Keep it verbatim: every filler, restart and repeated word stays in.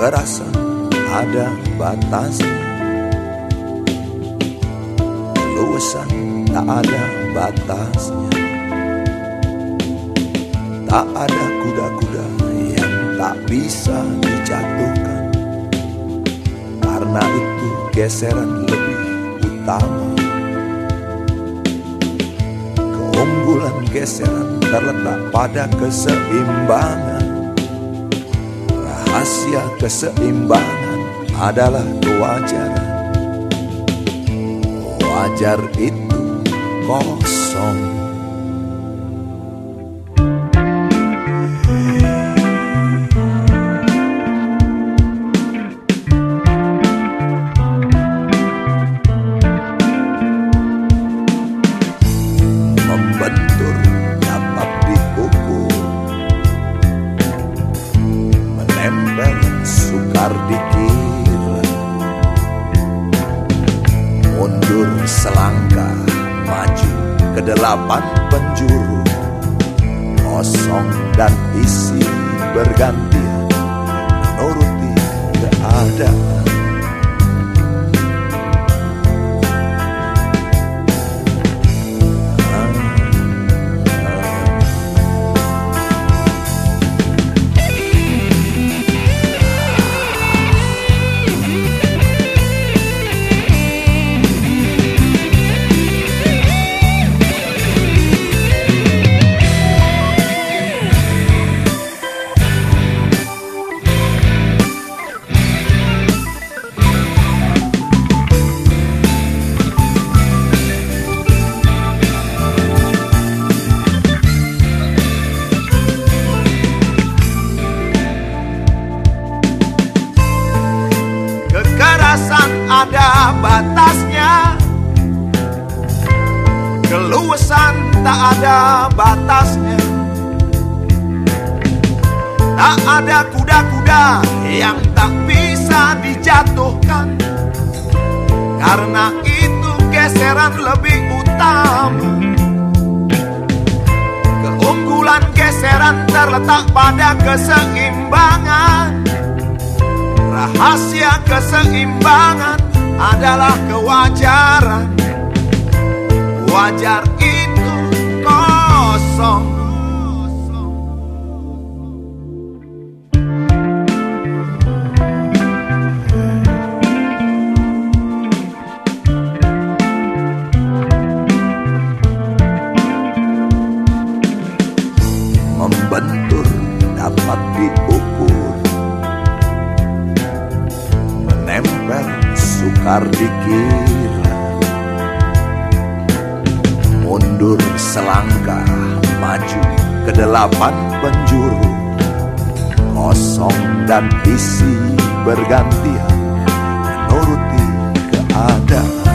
kekerasan ada batasnya, keluasan tak ada batasnya. Tak ada kuda-kuda yang tak bisa dijatuhkan, karena itu geseran lebih utama. Keunggulan geseran terletak pada keseimbangan. Rahasia keseimbangan adalah kewajaran. Wajar itu kosong. Membentur dapat diukur, menempel sukar dikira. Mundur selangkah, maju ke delapan penjuru. Kosong dan isi bergantian menuruti keadaan. Kekerasan ada batasnya, keluasan tak ada batasnya. Tak ada kuda-kuda yang tak bisa dijatuhkan, karena itu geseran lebih utama. Keunggulan geseran terletak pada keseimbangan. Rahasia keseimbangan adalah kewajaran. Wajar itu kosong. Membentur dapat diukur, menempel sukar dikira. Mundur selangkah, maju ke delapan penjuru. Kosong dan isi bergantian menuruti keadaan.